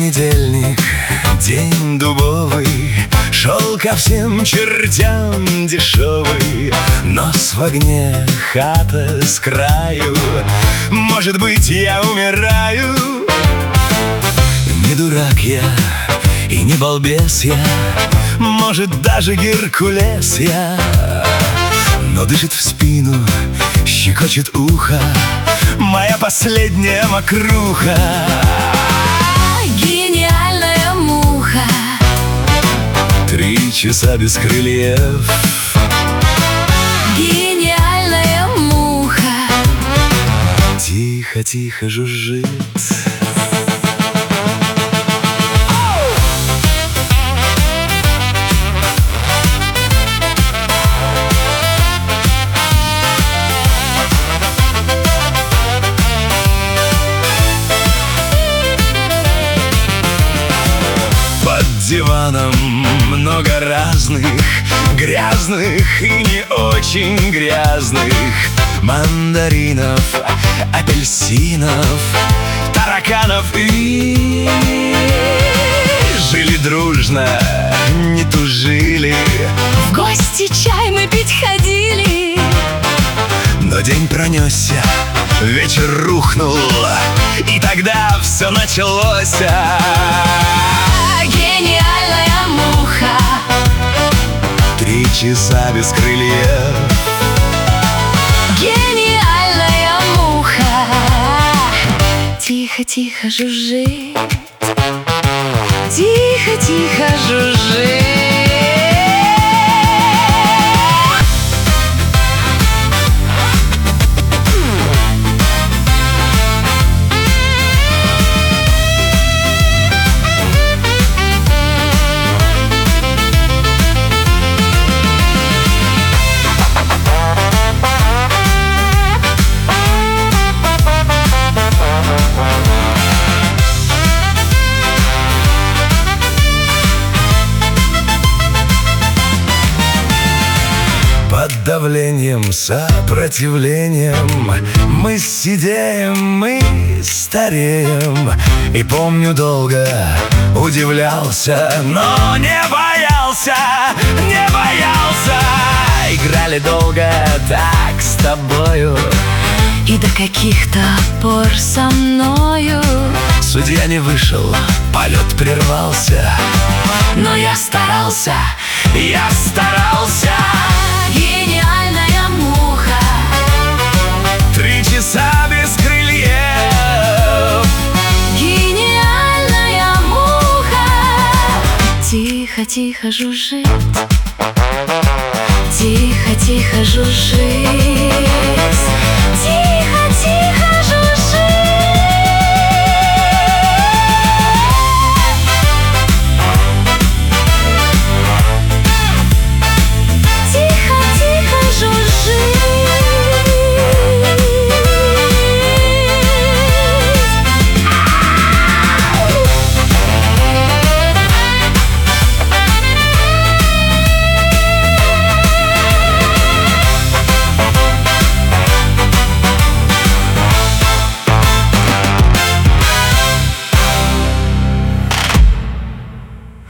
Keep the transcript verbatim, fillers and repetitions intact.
Понедельник, день дубовый, шел ко всем чертям дешевый. Нос в огне, хата с краю, может быть, я умираю. Не дурак я и не балбес я, может, даже Геркулес я, но дышит в спину, щекочет ухо моя последняя мокруха. Гениальная муха. Три часа без крыльев. Гениальная муха. Тихо-тихо жужжит. Под диваном много разных, грязных и не очень грязных мандаринов, апельсинов, тараканов. И жили дружно, не тужили. В гости чай мы пить ходили. Но день пронесся, вечер рухнул, и тогда все началось. Гениальная муха. Три часа без крыльев. Гениальная муха. Тихо-тихо жужжит. Тихо-тихо жужжит. Под давлением, сопротивлением мы сидеем, мы стареем. И помню, долго удивлялся, но не боялся, не боялся. Играли долго так с тобою, И до каких-то пор со мною. судья не вышел, полет прервался, Но я старался, я старался. Гениальная муха. Три часа без крыльев. Гениальная муха. Тихо-тихо жужжит. Тихо-тихо жужжит.